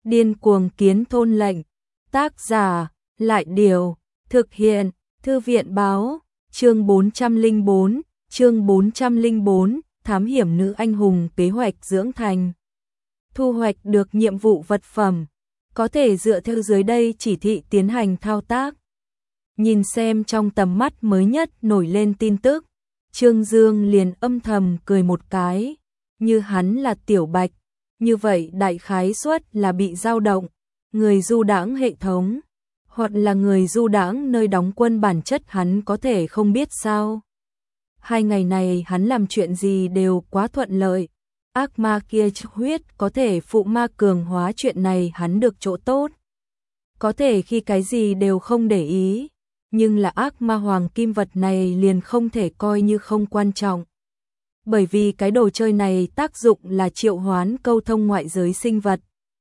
Điên cuồng kiến thôn lệnh. Tác giả, Lại Điều. Thực hiện, Thư viện báo. Chương 404, thám hiểm nữ anh hùng kế hoạch dưỡng thành. Thu hoạch được nhiệm vụ vật phẩm. Có thể dựa theo dưới đây chỉ thị tiến hành thao tác. Nhìn xem trong tầm mắt mới nhất nổi lên tin tức, Trương Dương liền âm thầm cười một cái. Như hắn là Tiểu Bạch, như vậy đại khái suất là bị dao động, người du đãng hệ thống, hoặc là người du đãng nơi đóng quân bản chất hắn có thể không biết sao. 2 ngày này hắn làm chuyện gì đều quá thuận lợi. Ác ma kia huyết có thể phụ ma cường hóa, chuyện này hắn được chỗ tốt. Có thể khi cái gì đều không để ý, nhưng là ác ma hoàng kim vật này liền không thể coi như không quan trọng. Bởi vì cái đồ chơi này tác dụng là triệu hoán câu thông ngoại giới sinh vật.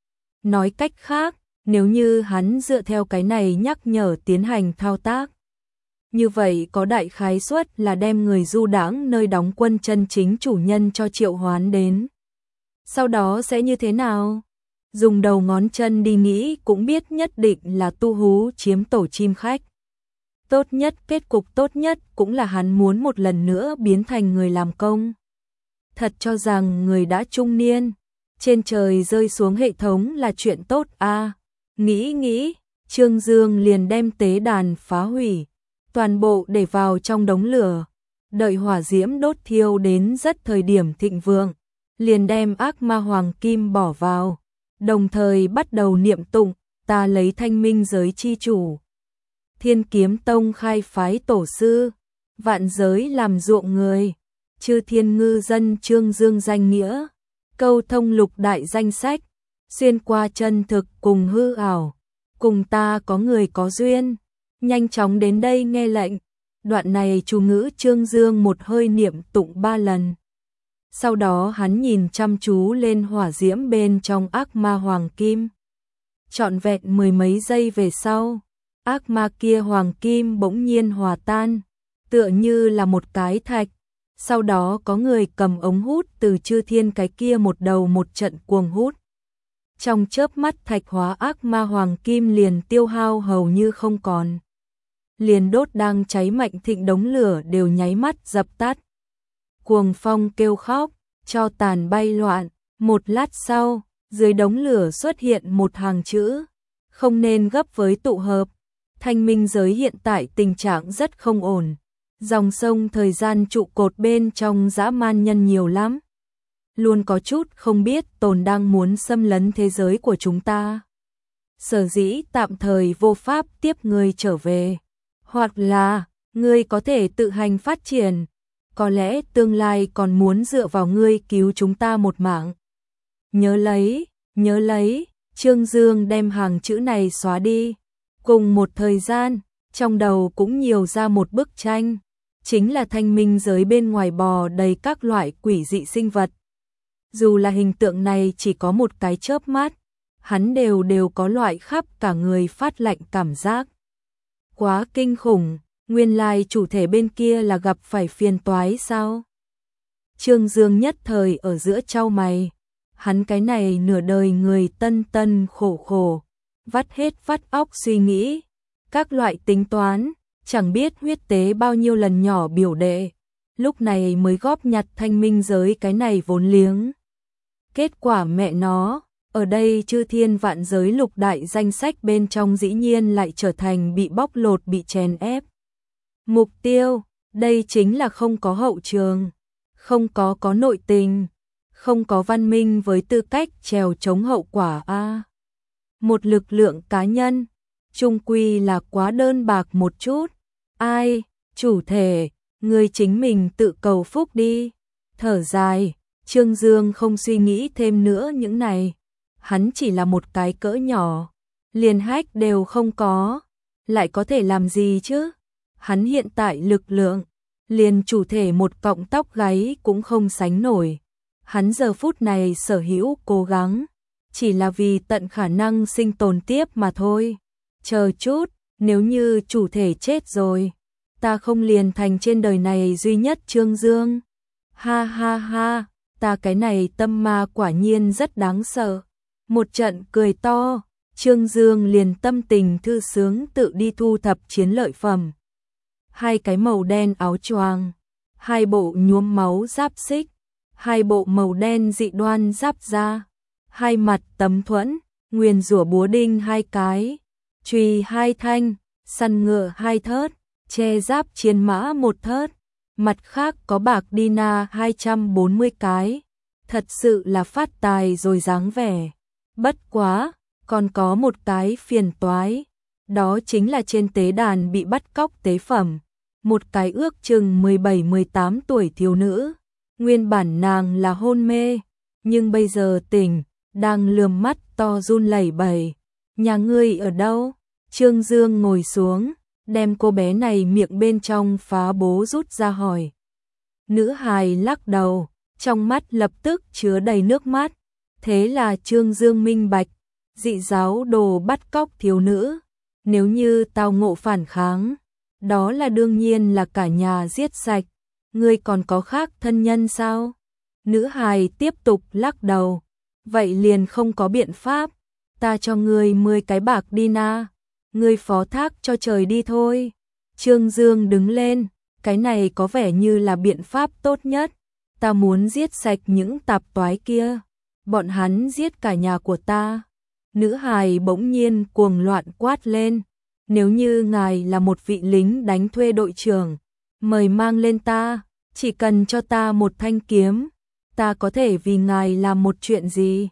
Nói cách khác, nếu như hắn dựa theo cái này nhắc nhở tiến hành thao tác, như vậy có đại khái suất là đem người du đãng nơi đóng quân chân chính chủ nhân cho triệu hoán đến. Sau đó sẽ như thế nào? Dùng đầu ngón chân đi nghĩ cũng biết nhất định là tu hú chiếm tổ chim khách. Tốt nhất, kết cục tốt nhất cũng là hắn muốn một lần nữa biến thành người làm công. Thật cho rằng người đã trung niên, trên trời rơi xuống hệ thống là chuyện tốt à? Nghĩ, Trương Dương liền đem tế đàn phá hủy, toàn bộ để vào trong đống lửa, đợi hỏa diễm đốt thiêu đến rất thời điểm thịnh vượng, liền đem ác ma hoàng kim bỏ vào, đồng thời bắt đầu niệm tụng, ta lấy thanh minh giới chi chủ, Thiên Kiếm Tông khai phái tổ sư, vạn giới làm ruộng người, chư thiên ngư dân Trương Dương danh nghĩa, câu thông lục đại danh sách, xuyên qua chân thực cùng hư ảo, cùng ta có người có duyên, nhanh chóng đến đây nghe lệnh. Đoạn này chú ngữ Trương Dương một hơi niệm tụng 3 lần. Sau đó hắn nhìn chăm chú lên hỏa diễm bên trong ác ma hoàng kim. Trọn vẹn 10 mấy giây về sau, ác ma kia hoàng kim bỗng nhiên hòa tan, tựa như là một cái thạch. Sau đó có người cầm ống hút từ chư thiên cái kia một đầu một trận cuồng hút. Trong chớp mắt thạch hóa ác ma hoàng kim liền tiêu hao hầu như không còn. Liền đốt đang cháy mạnh thịnh đống lửa đều nháy mắt dập tắt. Cuồng phong kêu khóc, tro tàn bay loạn. Một lát sau, dưới đống lửa xuất hiện một hàng chữ. Không nên gấp với tụ hợp. Thanh minh giới hiện tại tình trạng rất không ổn. Dòng sông thời gian trụ cột bên trong dã man nhân nhiều lắm. Luôn có chút không biết tồn đang muốn xâm lấn thế giới của chúng ta. Sở dĩ tạm thời vô pháp tiếp ngươi trở về. Hoặc là, ngươi có thể tự hành phát triển. Có lẽ tương lai còn muốn dựa vào ngươi cứu chúng ta một mạng. Nhớ lấy, Trương Dương đem hàng chữ này xóa đi. Cùng một thời gian, trong đầu cũng nhiều ra một bức tranh. Chính là thanh minh giới bên ngoài bò đầy các loại quỷ dị sinh vật. Dù là hình tượng này chỉ có một cái chớp mắt, hắn đều có loại khắp cả người phát lạnh cảm giác. Quá kinh khủng, nguyên lai chủ thể bên kia là gặp phải phiền toái sao? Trương Dương nhất thời ở giữa chau mày, hắn cái này nửa đời người tân khổ, vắt hết vắt óc suy nghĩ, các loại tính toán, chẳng biết huyết tế bao nhiêu lần nhỏ biểu đệ, lúc này mới góp nhặt thanh minh giới cái này vốn liếng. Kết quả mẹ nó, ở đây chư thiên vạn giới lục đại danh sách bên trong dĩ nhiên lại trở thành bị bóc lột, bị chèn ép. Mục tiêu, đây chính là không có hậu trường, không có nội tình, không có văn minh với tư cách trèo chống hậu quả a. Một lực lượng cá nhân, chung quy là quá đơn bạc một chút. Ai, chủ thể, người chính mình tự cầu phúc đi. Thở dài, Trương Dương không suy nghĩ thêm nữa những này. Hắn chỉ là một cái cỡ nhỏ, liền hách đều không có, lại có thể làm gì chứ? Hắn hiện tại lực lượng, liền chủ thể một cọng tóc gáy cũng không sánh nổi. Hắn giờ phút này sở hữu cố gắng, chỉ là vì tận khả năng sinh tồn tiếp mà thôi. Chờ chút, nếu như chủ thể chết rồi, ta không liền thành trên đời này duy nhất Trương Dương. Ha, ta cái này tâm ma quả nhiên rất đáng sợ. Một trận cười to, Trương Dương liền tâm tình thư sướng tự đi thu thập chiến lợi phẩm. Hai cái màu đen áo choàng, hai bộ nhuốm máu giáp xích, hai bộ màu đen dị đoan giáp da, hai mặt tấm thuẫn, nguyền rủa búa đinh hai cái, chùy hai thanh, săn ngựa hai thớt, che giáp chiến mã một thớt, mặt khác có bạc dina 240 cái, thật sự là phát tài rồi dáng vẻ. Bất quá, còn có một cái phiền toái, đó chính là trên tế đàn bị bắt cóc tế phẩm, một cái ước chừng 17-18 tuổi thiếu nữ, nguyên bản nàng là hôn mê, nhưng bây giờ tỉnh, đang lườm mắt to run lẩy bẩy. Nhà ngươi ở đâu? Trương Dương ngồi xuống, đem cô bé này miệng bên trong phá bố rút ra hỏi. Nữ hài lắc đầu, trong mắt lập tức chứa đầy nước mắt. Thế là Trương Dương minh bạch, dị giáo đồ bắt cóc thiếu nữ, nếu như tao ngộ phản kháng, đó là đương nhiên là cả nhà giết sạch. Ngươi còn có khác thân nhân sao? Nữ hài tiếp tục lắc đầu. Vậy liền không có biện pháp, ta cho ngươi 10 cái bạc dina, ngươi phó thác cho trời đi thôi. Trương Dương đứng lên, cái này có vẻ như là biện pháp tốt nhất. Ta muốn giết sạch những tạp toái kia, bọn hắn giết cả nhà của ta. Nữ hài bỗng nhiên cuồng loạn quát lên, nếu như ngài là một vị lính đánh thuê đội trưởng, mời mang lên ta, chỉ cần cho ta một thanh kiếm, ta có thể vì ngài làm một chuyện gì?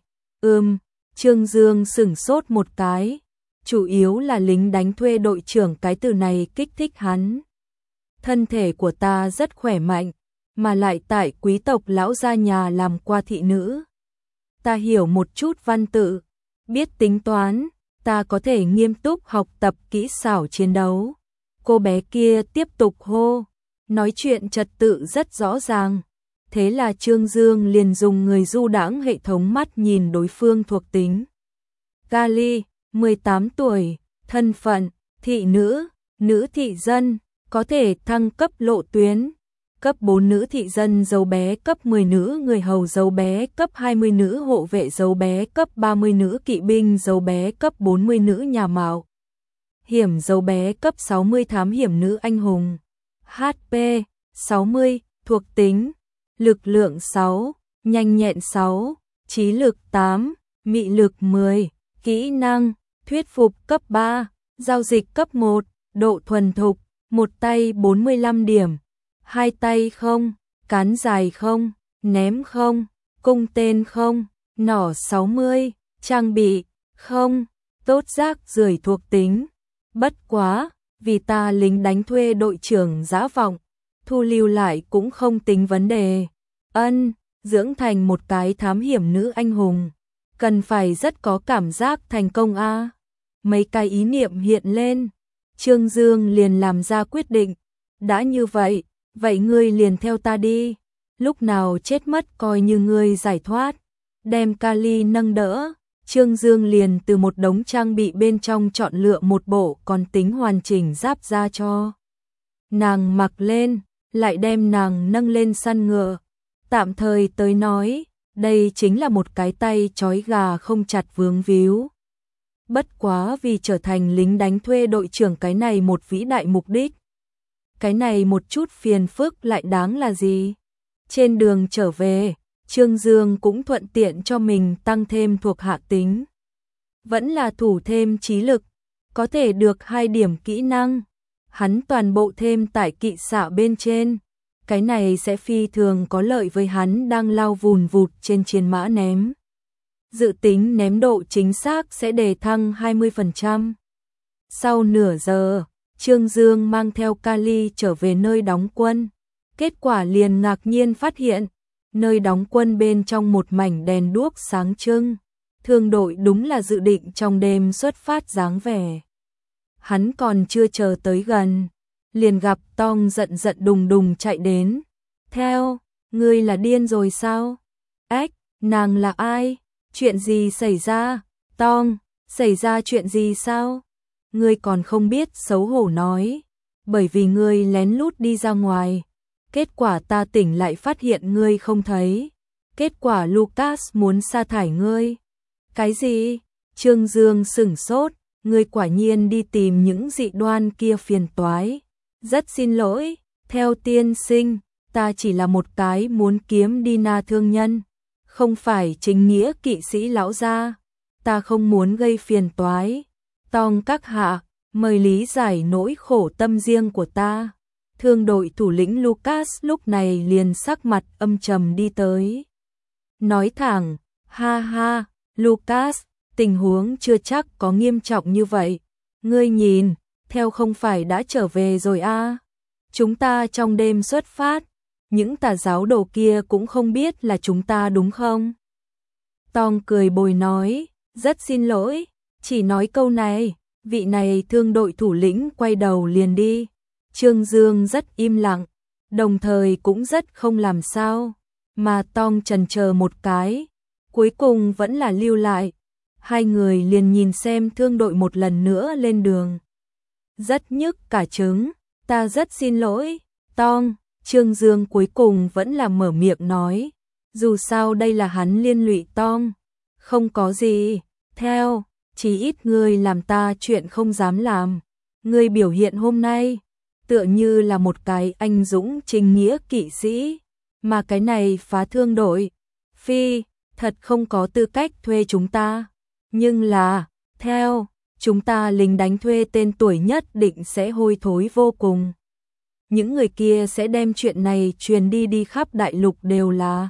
Trương Dương sửng sốt một cái, chủ yếu là lính đánh thuê đội trưởng cái từ này kích thích hắn. Thân thể của ta rất khỏe mạnh, mà lại tại quý tộc lão gia nhà làm qua thị nữ. Ta hiểu một chút văn tự, biết tính toán, ta có thể nghiêm túc học tập kỹ xảo chiến đấu. Cô bé kia tiếp tục hô, nói chuyện trật tự rất rõ ràng. Thế là Trương Dương liền dùng người du đãng hệ thống mắt nhìn đối phương thuộc tính. Kali, 18 tuổi, thân phận, thị nữ, nữ thị dân, có thể thăng cấp lộ tuyến. Cấp 4 nữ thị dân dấu bé, cấp 10 nữ người hầu dấu bé, cấp 20 nữ hộ vệ dấu bé, cấp 30 nữ kỵ binh dấu bé, cấp 40 nữ nhà mạo hiểm dấu bé, cấp 60 thám hiểm nữ anh hùng. HP 60, thuộc tính lực lượng 6, nhanh nhẹn 6, trí lực 8, mị lực 10, kỹ năng thuyết phục cấp 3, giao dịch cấp 1, độ thuần thục, một tay 45 điểm, hai tay không, cán dài không, ném không, cung tên không, nỏ 60, trang bị không, tốt rác rưởi thuộc tính. Bất quá, vì ta lính đánh thuê đội trưởng dã vọng, thu lưu lại cũng không tính vấn đề. Dưỡng thành một cái thám hiểm nữ anh hùng, cần phải rất có cảm giác thành công a. Mấy cái ý niệm hiện lên, Trương Dương liền làm ra quyết định, đã như vậy, vậy ngươi liền theo ta đi, lúc nào chết mất coi như ngươi giải thoát. Đem Kali nâng đỡ, Trương Dương liền từ một đống trang bị bên trong chọn lựa một bộ còn tính hoàn chỉnh giáp ra cho nàng mặc lên, lại đem nàng nâng lên săn ngựa. Tạm thời tới nói, đây chính là một cái tay trói gà không chặt vướng víu. Bất quá vì trở thành lính đánh thuê đội trưởng cái này một vĩ đại mục đích. Cái này một chút phiền phức lại đáng là gì? Trên đường trở về, Trương Dương cũng thuận tiện cho mình tăng thêm thuộc hạ tính. Vẫn là thủ thêm trí lực, có thể được 2 điểm kỹ năng. Hắn toàn bộ thêm tại kỵ xạ bên trên. Cái này sẽ phi thường có lợi với hắn đang lao vùn vụt trên chiến mã ném. Dự tính ném độ chính xác sẽ đề thăng 20%. Sau nửa giờ, Trương Dương mang theo Kali trở về nơi đóng quân. Kết quả liền ngạc nhiên phát hiện, nơi đóng quân bên trong một mảnh đèn đuốc sáng trưng. Thương đội đúng là dự định trong đêm xuất phát dáng vẻ. Hắn còn chưa chờ tới gần, liền gặp Tong giận giận đùng đùng chạy đến. Theo, ngươi là điên rồi sao? Ếch, nàng là ai? Chuyện gì xảy ra? Tong, xảy ra chuyện gì sao? Ngươi còn không biết xấu hổ nói. Bởi vì ngươi lén lút đi ra ngoài. Kết quả ta tỉnh lại phát hiện ngươi không thấy. Kết quả Lucas muốn sa thải ngươi. Cái gì? Trương Dương sửng sốt, ngươi quả nhiên đi tìm những dị đoan kia phiền toái. Rất xin lỗi, theo tiên sinh, ta chỉ là một cái muốn kiếm Dina thương nhân, không phải chính nghĩa kỵ sĩ lão gia, ta không muốn gây phiền toái. Tong các hạ, mời lý giải nỗi khổ tâm riêng của ta. Thương đội thủ lĩnh Lucas lúc này liền sắc mặt âm trầm đi tới. Nói thẳng, ha ha, Lucas, tình huống chưa chắc có nghiêm trọng như vậy. Ngươi nhìn, theo không phải đã trở về rồi à? Chúng ta trong đêm xuất phát, những tà giáo đồ kia cũng không biết là chúng ta đúng không? Tong cười bồi nói, rất xin lỗi, chỉ nói câu này, vị này thương đội thủ lĩnh quay đầu liền đi. Trương Dương rất im lặng, đồng thời cũng rất không làm sao, mà Tong chần chờ một cái, cuối cùng vẫn là lưu lại. Hai người liền nhìn xem thương đội một lần nữa lên đường. Rất nhức cả trứng, ta rất xin lỗi, Tong. Trương Dương cuối cùng vẫn là mở miệng nói, dù sao đây là hắn liên lụy Tong, không có gì, theo, chỉ ít ngươi làm ta chuyện không dám làm. Ngươi biểu hiện hôm nay, tựa như là một cái anh dũng chính nghĩa kỵ sĩ, mà cái này phá thương đội, phi, thật không có tư cách thuê chúng ta. Nhưng là, theo, chúng ta lính đánh thuê tên tuổi nhất định sẽ hôi thối vô cùng. Những người kia sẽ đem chuyện này truyền đi khắp đại lục đều là.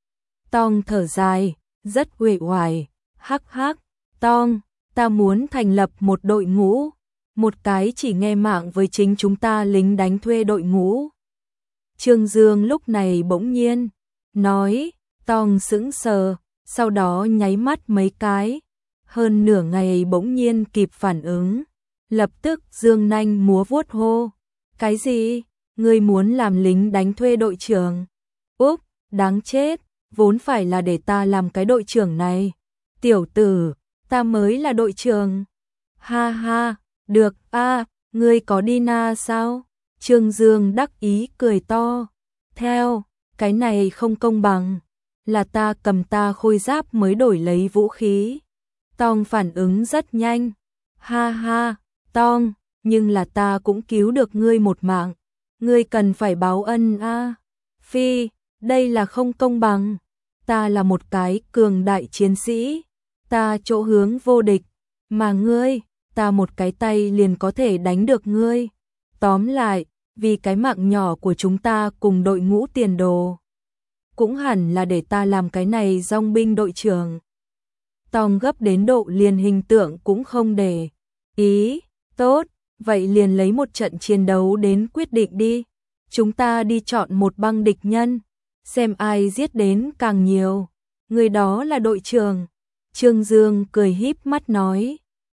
Tong thở dài, rất uể oải, hắc hắc, Tong, ta muốn thành lập một đội ngũ, một cái chỉ nghe mạng với chính chúng ta lính đánh thuê đội ngũ. Trương Dương lúc này bỗng nhiên, nói, Tong sững sờ, sau đó nháy mắt mấy cái, hơn nửa ngày bỗng nhiên kịp phản ứng, lập tức dương nanh múa vuốt hô, cái gì? Ngươi muốn làm lính đánh thuê đội trưởng? Úp, đáng chết, vốn phải là để ta làm cái đội trưởng này. Tiểu tử, ta mới là đội trưởng. Ha ha, được a, ngươi có Dina sao? Trương Dương đắc ý cười to. Theo, cái này không công bằng, là ta cầm ta khôi giáp mới đổi lấy vũ khí. Tong phản ứng rất nhanh. Ha ha, Tong, nhưng là ta cũng cứu được ngươi một mạng. Ngươi cần phải báo ân a. Phi, đây là không công bằng. Ta là một cái cường đại chiến sĩ, ta chỗ hướng vô địch, mà ngươi, ta một cái tay liền có thể đánh được ngươi. Tóm lại, vì cái mạng nhỏ của chúng ta cùng đội ngũ tiền đồ, cũng hẳn là để ta làm cái này dòng binh đội trưởng. Tong gấp đến độ liền hình tượng cũng không để ý. Tốt, vậy liền lấy một trận chiến đấu đến quyết định đi. Chúng ta đi chọn một băng địch nhân, xem ai giết đến càng nhiều, người đó là đội trưởng. Trương Dương cười híp mắt nói,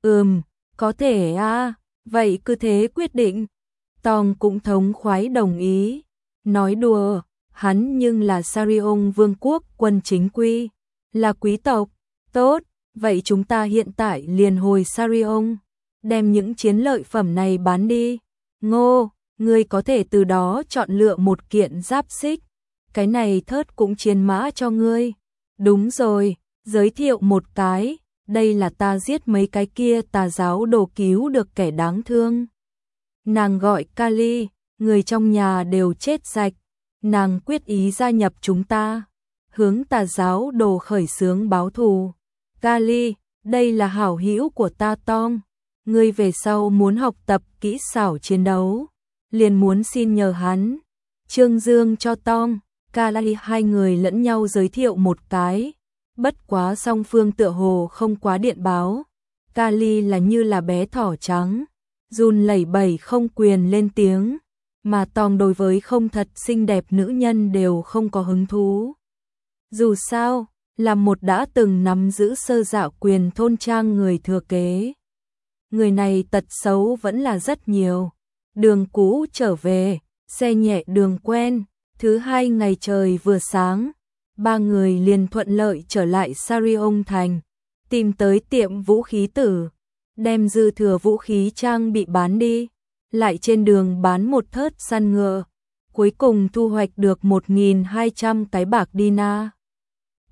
có thể a, vậy cứ thế quyết định. Tong cũng thống khoái đồng ý, nói đùa, hắn nhưng là Sarion Vương quốc quân chính quy, là quý tộc. Tốt, vậy chúng ta hiện tại liền hồi Sarion, đem những chiến lợi phẩm này bán đi. Ngô, ngươi có thể từ đó chọn lựa một kiện giáp xích, cái này thớt cũng chiến mã cho ngươi. Đúng rồi, giới thiệu một cái, đây là ta giết mấy cái kia tà giáo đồ cứu được kẻ đáng thương. Nàng gọi Kali, người trong nhà đều chết sạch, nàng quyết ý gia nhập chúng ta, hướng tà giáo đồ khởi xướng báo thù. Kali, đây là hảo hữu của ta Tong, ngươi về sau muốn học tập kỹ xảo chiến đấu, liền muốn xin nhờ hắn. Trương Dương cho Tong, Kali hai người lẫn nhau giới thiệu một cái, bất quá song phương tựa hồ không quá điện báo. Kali là như là bé thỏ trắng, run lẩy bẩy không quyền lên tiếng, mà Tong đối với không thật xinh đẹp nữ nhân đều không có hứng thú. Dù sao, là một đã từng nắm giữ sơ dạo quyền thôn trang người thừa kế, người này tật xấu vẫn là rất nhiều. Đường cũ trở về, xe nhẹ đường quen, thứ hai ngày trời vừa sáng, ba người liền thuận lợi trở lại Sarion thành, tìm tới tiệm vũ khí tử, đem dư thừa vũ khí trang bị bán đi, lại trên đường bán một thớt săn ngựa, cuối cùng thu hoạch được 1.200 cái bạc Dina.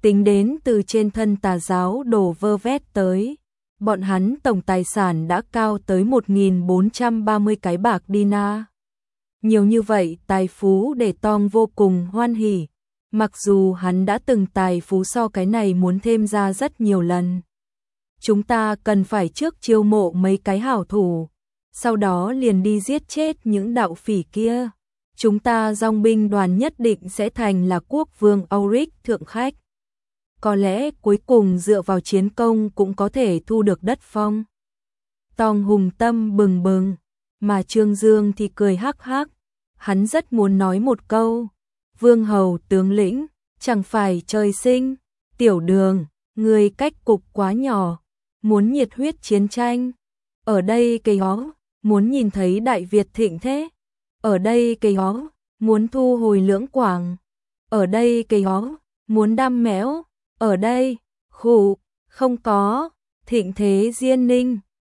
Tính đến từ trên thân Tà giáo đổ vơ vét tới, bọn hắn tổng tài sản đã cao tới 1.430 cái bạc dinar. Nhiều như vậy tài phú để Tong vô cùng hoan hỉ, mặc dù hắn đã từng tài phú so cái này muốn thêm ra rất nhiều lần. Chúng ta cần phải trước chiêu mộ mấy cái hảo thủ, sau đó liền đi giết chết những đạo phỉ kia. Chúng ta dòng binh đoàn nhất định sẽ thành là quốc vương Auric thượng khách. Có lẽ cuối cùng dựa vào chiến công cũng có thể thu được đất phong. Tong hùng tâm bừng bừng, mà Trương Dương thì cười hắc hắc. Hắn rất muốn nói một câu, vương hầu tướng lĩnh, chẳng phải trời sinh, tiểu Đường, người cách cục quá nhỏ, muốn nhiệt huyết chiến tranh. Ở đây cây hó, muốn nhìn thấy Đại Việt thịnh thế. Ở đây cây hó, muốn thu hồi Lưỡng Quảng. Ở đây cây hó, muốn đam mẽo. Ở đây, khủ, không có, thịnh thế Diên Ninh.